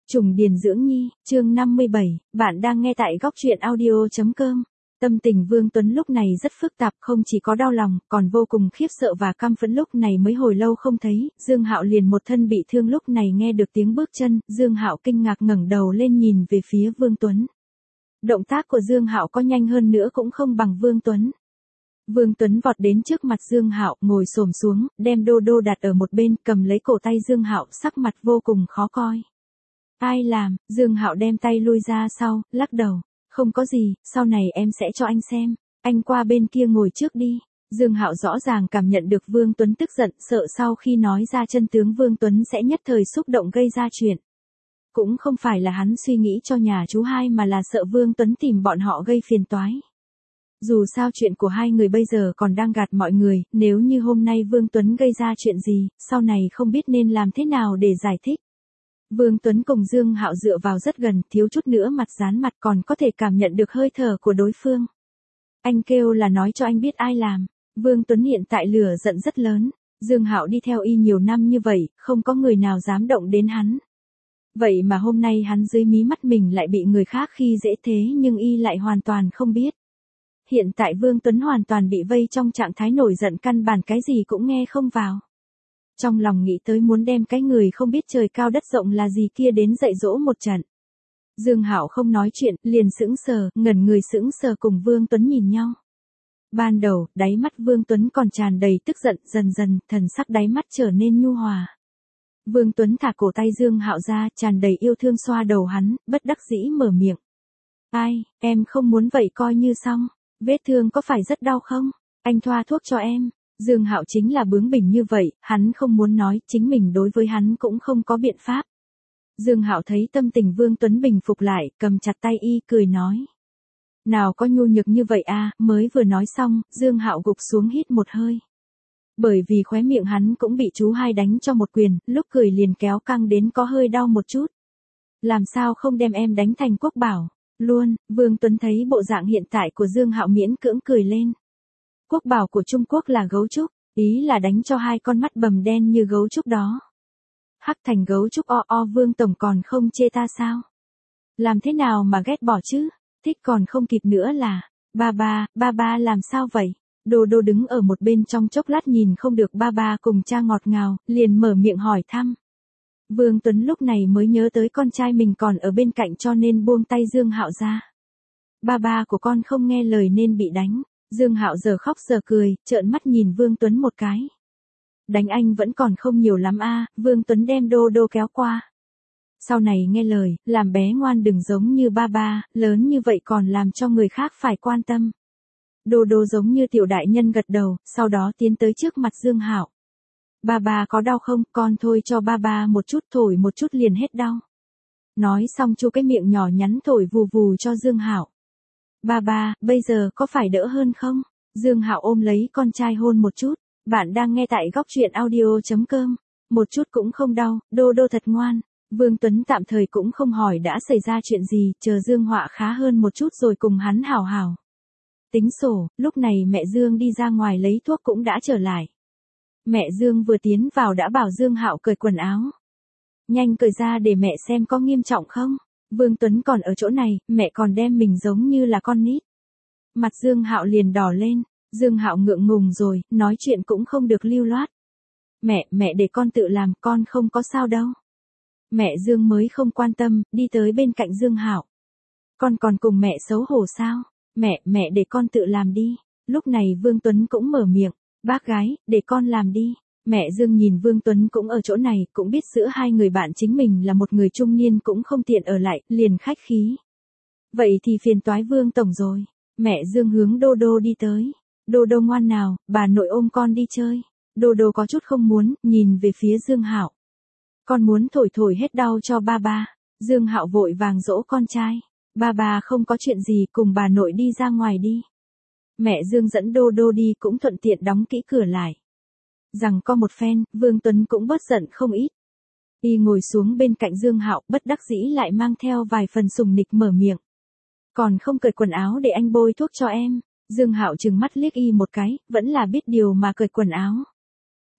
Trùng Điền Dưỡng Nhi, chương 57, bạn đang nghe tại góc truyện audio.com. Tâm tình Vương Tuấn lúc này rất phức tạp, không chỉ có đau lòng, còn vô cùng khiếp sợ và căm phẫn. Lúc này mới hồi lâu không thấy, Dương Hạo liền một thân bị thương. Lúc này nghe được tiếng bước chân, Dương Hạo kinh ngạc ngẩng đầu lên nhìn về phía Vương Tuấn. Động tác của Dương Hạo có nhanh hơn nữa cũng không bằng Vương Tuấn. Vương Tuấn vọt đến trước mặt Dương Hạo, ngồi xổm xuống, đem Đô Đô đặt ở một bên, cầm lấy cổ tay Dương Hạo, sắc mặt vô cùng khó coi. Ai làm? Dương Hạo đem tay lui ra sau, lắc đầu. Không có gì, sau này em sẽ cho anh xem. Anh qua bên kia ngồi trước đi. Dương Hạo rõ ràng cảm nhận được Vương Tuấn tức giận, sợ sau khi nói ra chân tướng Vương Tuấn sẽ nhất thời xúc động gây ra chuyện. Cũng không phải là hắn suy nghĩ cho nhà chú hai mà là sợ Vương Tuấn tìm bọn họ gây phiền toái. Dù sao chuyện của hai người bây giờ còn đang gạt mọi người, nếu như hôm nay Vương Tuấn gây ra chuyện gì, sau này không biết nên làm thế nào để giải thích. Vương Tuấn cùng Dương Hạo dựa vào rất gần, thiếu chút nữa mặt dán mặt, còn có thể cảm nhận được hơi thở của đối phương. Anh kêu là nói cho anh biết ai làm. Vương Tuấn hiện tại lửa giận rất lớn. Dương Hạo đi theo y nhiều năm như vậy, không có người nào dám động đến hắn. Vậy mà hôm nay hắn dưới mí mắt mình lại bị người khác khi dễ thế, nhưng y lại hoàn toàn không biết. Hiện tại Vương Tuấn hoàn toàn bị vây trong trạng thái nổi giận, căn bản cái gì cũng nghe không vào. Trong lòng nghĩ tới muốn đem cái người không biết trời cao đất rộng là gì kia đến dạy dỗ một trận. Dương Hạo không nói chuyện, liền sững sờ, ngẩn người sững sờ cùng Vương Tuấn nhìn nhau. Ban đầu, đáy mắt Vương Tuấn còn tràn đầy tức giận, dần dần, thần sắc đáy mắt trở nên nhu hòa. Vương Tuấn thả cổ tay Dương Hạo ra, tràn đầy yêu thương xoa đầu hắn, bất đắc dĩ mở miệng. Ai, em không muốn vậy coi như xong. Vết thương có phải rất đau không? Anh thoa thuốc cho em. Dương Hạo chính là bướng bỉnh như vậy, hắn không muốn nói, chính mình đối với hắn cũng không có biện pháp. Dương Hạo thấy tâm tình Vương Tuấn bình phục lại, cầm chặt tay y, cười nói. Nào có nhu nhược như vậy à, mới vừa nói xong, Dương Hạo gục xuống hít một hơi. Bởi vì khóe miệng hắn cũng bị chú hai đánh cho một quyền, lúc cười liền kéo căng đến có hơi đau một chút. Làm sao không đem em đánh thành quốc bảo? Luôn, Vương Tuấn thấy bộ dạng hiện tại của Dương Hạo miễn cưỡng cười lên. Quốc bảo của Trung Quốc là gấu trúc, ý là đánh cho hai con mắt bầm đen như gấu trúc đó. Hắc thành gấu trúc Vương tổng còn không chê ta sao? Làm thế nào mà ghét bỏ chứ? Thích còn không kịp nữa là, ba ba làm sao vậy? Đô Đô đứng ở một bên trong chốc lát nhìn không được ba ba cùng cha ngọt ngào, liền mở miệng hỏi thăm. Vương Tuấn lúc này mới nhớ tới con trai mình còn ở bên cạnh cho nên buông tay Dương Hạo ra. Ba của con không nghe lời nên bị đánh. Dương Hạo giờ khóc giờ cười, trợn mắt nhìn Vương Tuấn một cái. Đánh anh vẫn còn không nhiều lắm a. Vương Tuấn đem Đô Đô kéo qua. Sau này nghe lời, làm bé ngoan đừng giống như ba, lớn như vậy còn làm cho người khác phải quan tâm. Đô Đô giống như tiểu đại nhân gật đầu, sau đó tiến tới trước mặt Dương Hạo. Ba có đau không, con thôi cho ba một chút, thổi một chút liền hết đau. Nói xong chu cái miệng nhỏ nhắn thổi vù vù cho Dương Hạo. Ba, bây giờ có phải đỡ hơn không? Dương Hạo ôm lấy con trai hôn một chút. Bạn đang nghe tại góc truyện audio.com. Một chút cũng không đau, Đô Đô thật ngoan. Vương Tuấn tạm thời cũng không hỏi đã xảy ra chuyện gì, chờ Dương Họa khá hơn một chút rồi cùng hắn hảo hảo. Tính sổ, lúc này mẹ Dương đi ra ngoài lấy thuốc cũng đã trở lại. Mẹ Dương vừa tiến vào đã bảo Dương Hạo cởi quần áo. Nhanh cởi ra để mẹ xem có nghiêm trọng không? Vương Tuấn còn ở chỗ này, mẹ còn đem mình giống như là con nít. Mặt Dương Hạo liền đỏ lên, Dương Hạo ngượng ngùng rồi, nói chuyện cũng không được lưu loát. Mẹ để con tự làm, con không có sao đâu. Mẹ Dương mới không quan tâm, đi tới bên cạnh Dương Hạo. Con còn cùng mẹ xấu hổ sao? Mẹ để con tự làm đi. Lúc này Vương Tuấn cũng mở miệng, bác gái, để con làm đi. Mẹ Dương nhìn Vương Tuấn cũng ở chỗ này, cũng biết giữa hai người bạn chính mình là một người trung niên cũng không tiện ở lại, liền khách khí. Vậy thì phiền toái Vương tổng rồi. Mẹ Dương hướng Đô Đô đi tới. Đô Đô ngoan nào, bà nội ôm con đi chơi. Đô Đô có chút không muốn, nhìn về phía Dương Hạo. Con muốn thổi hết đau cho ba. Dương Hạo vội vàng dỗ con trai. Ba không có chuyện gì, cùng bà nội đi ra ngoài đi. Mẹ Dương dẫn Đô Đô đi cũng thuận tiện đóng kỹ cửa lại. Rằng có một phen, Vương Tuấn cũng bớt giận không ít. Y ngồi xuống bên cạnh Dương Hạo, bất đắc dĩ lại mang theo vài phần sùng nịch mở miệng. Còn không cởi quần áo để anh bôi thuốc cho em. Dương Hạo trừng mắt liếc y một cái, vẫn là biết điều mà cởi quần áo.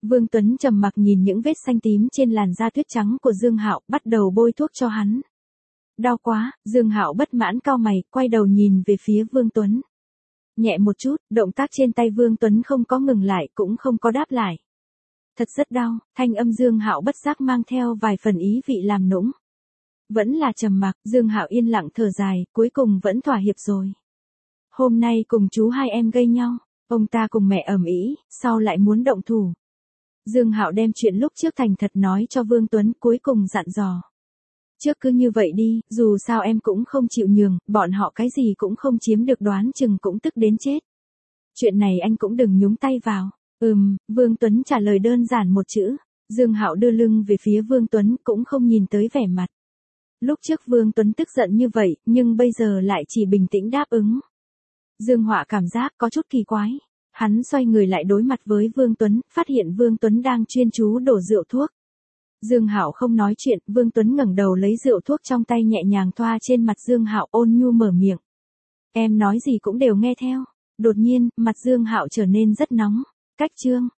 Vương Tuấn trầm mặc nhìn những vết xanh tím trên làn da tuyết trắng của Dương Hạo, bắt đầu bôi thuốc cho hắn. Đau quá, Dương Hạo bất mãn cau mày, quay đầu nhìn về phía Vương Tuấn. Nhẹ một chút, động tác trên tay Vương Tuấn không có ngừng lại, cũng không có đáp lại. Thật rất đau, thanh âm Dương Hạo bất giác mang theo vài phần ý vị làm nũng. Vẫn là trầm mặc, Dương Hạo yên lặng thở dài, cuối cùng vẫn thỏa hiệp rồi. Hôm nay cùng chú hai em gây nhau, ông ta cùng mẹ ầm ĩ, sau lại muốn động thủ. Dương Hạo đem chuyện lúc trước thành thật nói cho Vương Tuấn, cuối cùng dặn dò. Trước cứ như vậy đi, dù sao em cũng không chịu nhường, bọn họ cái gì cũng không chiếm được, đoán chừng cũng tức đến chết. Chuyện này anh cũng đừng nhúng tay vào. Vương Tuấn trả lời đơn giản một chữ. Dương Hạo đưa lưng về phía Vương Tuấn, cũng không nhìn tới vẻ mặt. Lúc trước Vương Tuấn tức giận như vậy, nhưng bây giờ lại chỉ bình tĩnh đáp ứng. Dương Họa cảm giác có chút kỳ quái. Hắn xoay người lại đối mặt với Vương Tuấn, phát hiện Vương Tuấn đang chuyên chú đổ rượu thuốc. Dương Hạo không nói chuyện, Vương Tuấn ngẩng đầu lấy rượu thuốc trong tay nhẹ nhàng thoa trên mặt Dương Hạo, ôn nhu mở miệng. Em nói gì cũng đều nghe theo. Đột nhiên, mặt Dương Hạo trở nên rất nóng. Cách chương